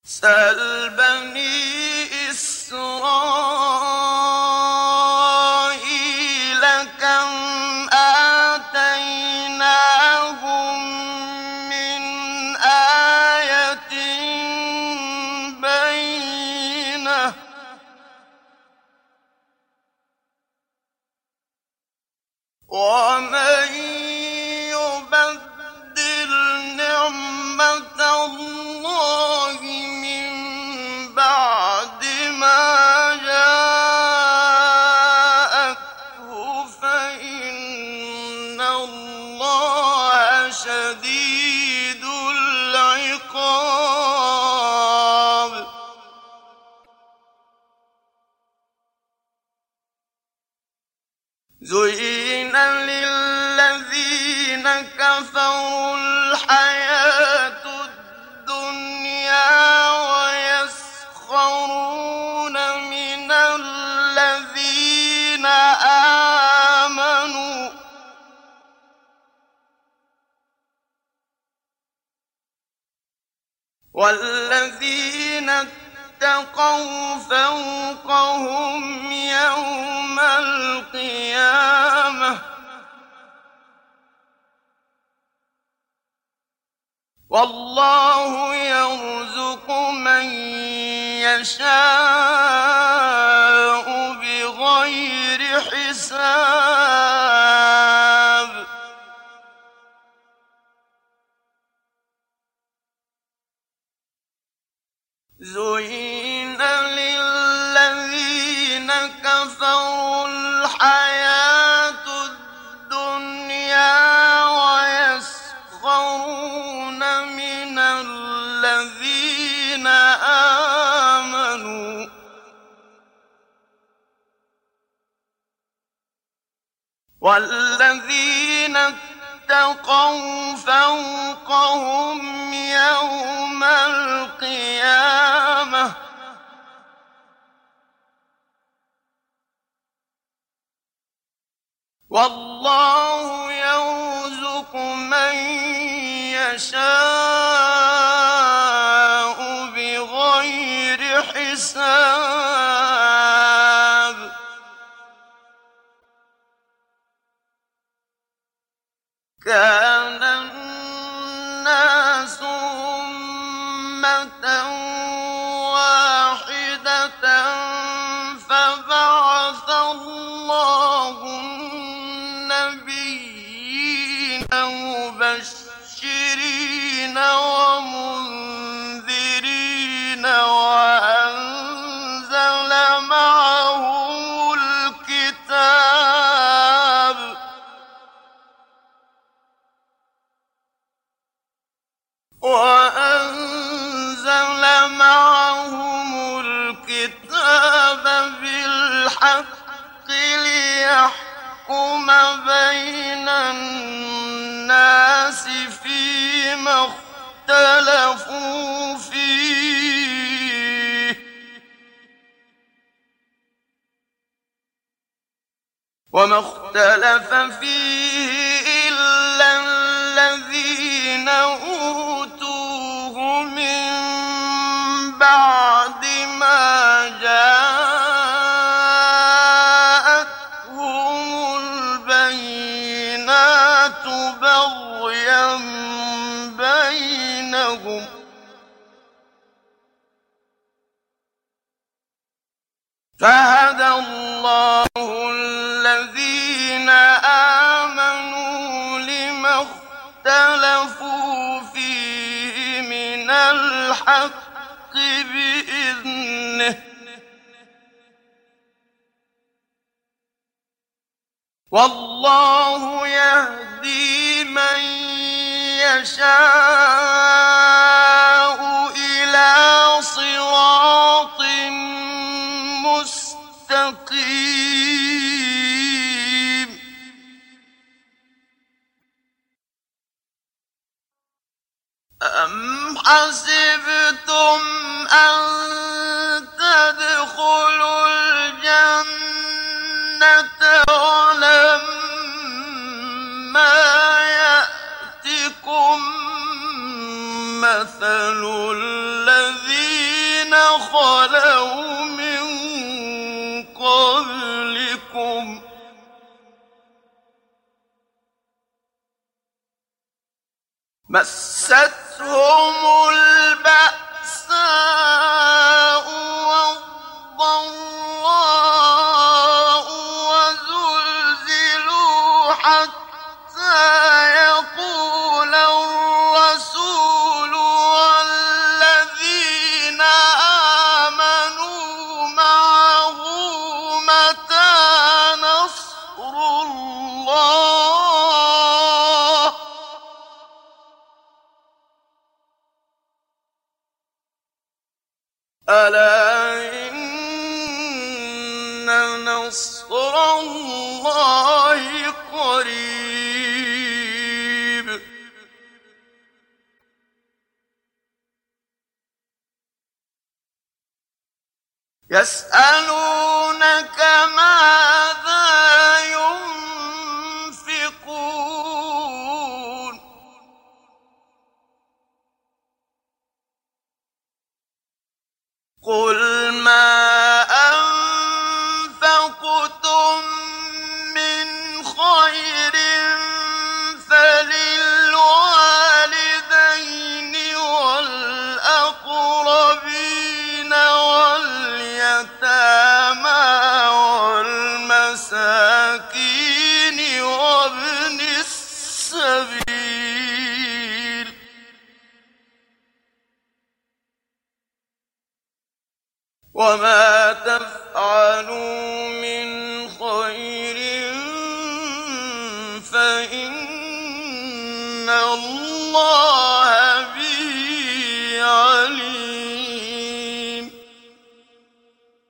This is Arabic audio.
سَلْ بَنِي إِسْرَائِيلَ كَمْ آتَيْنَاهُم مِّنْ آيَةٍ بَيِّنَةٍ ۗ وَمَن يُبَدِّلْ نِعْمَةَ اللَّهِ مِن بَعْدِ مَا جَاءَتْهُ فَإِنَّ اللَّهَ شَدِيدُ الْعِقَابِ. زُيِّنَ لِلَّذِينَ كَفَرُوا الْحَيَاةُ الدُّنْيَا وَيَسْخَرُونَ مِنَ الَّذِينَ آمَنُوا ۘ وَالَّذِينَ اتَّقَوْا فَوْقَهُمْ يَوْمَ الْقِيَامَةِ ۗ وَاللَّهُ يَرْزُقُ مَن يَشَاءُ بِغَيْرِ حِسَابٍ. زُيِّنَ لِلَّذِينَ كَفَرُوا الْحَيَاةُ الدُّنْيَا وَيَسْخَرُونَ مِنَ الَّذِينَ آمَنُوا ۘ وَالَّذِينَ اتَّقَوْا فَوْقَهُمْ يَوْمَ الْقِيَامَةِ ۗ وَاللَّهُ يَرْزُقُ مَن يَشَاءُ بِغَيْرِ حِسَابٍ. كَانَ النَّاسُ أُمَّةً وَاحِدَةً فَبَعَثَ اللَّهُ النَّبِيِّينَ مُبَشِّرِينَ وَمُنذِرِينَ وَأَنزَلَ مَعَهُمُ الْكِتَابَ بِالْحَقِّ لِيَحْكُمَ بَيْنَ النَّاسِ فِيمَا اخْتَلَفُوا فِيهِ ۚ وَمَا اخْتَلَفَ فِيهِ إِلَّا الَّذِينَ أُوتُوهُ مِن بَعْدِ مَا جَاءَتْهُمُ الْبَيِّنَاتُ بَغْيًا بَيْنَهُمْ ۖ فَهَدَى اللَّهُ الَّذِينَ آمَنُوا لِمَا اخْتَلَفُوا فِيهِ مِنَ الْحَقِّ بِإِذْنِهِ ۗ وَاللَّهُ يَهْدِي مَن يَشَاءُ إِلَىٰ صِرَاطٍ مُّسْتَقِيمٍ. أَمْ حَسِبْتُمْ أَن تَدْخُلُوا الْجَنَّةَ وَلَمَّا يَأْتِكُم مَّثَلُ الَّذِينَ خَلَوْا مِن قَبْلِكُمْ مَسَّتْهُمُ الْبَأْسَاءُ وَالضَّرَّاءُ وَزُلْزِلُوا حَتَّىٰ يَقُولَ الرَّسُولُ وَالَّذِينَ آمَنُوا مَعَهُ مَتَىٰ نَصْرُ اللَّهِ ۗ أَلَا إِنَّ نَصْرَ اللَّهِ قَرِيبٌ يَسْأَلُونَكَ مَاذَا يُنفِقُونَ قُلْ مَا أَنفَقْتُم مِّنْ خَيْرٍ فَلِلْوَالِدَيْنِ وَالْأَقْرَبِينَ وَالْيَتَامَىٰ وَالْمَسَاكِينِ وَابْنِ السَّبِيلِ ۗ وَمَا تَفْعَلُوا مِنْ خَيْرٍ فَإِنَّ اللَّهَ بِهِ عَلِيمٌ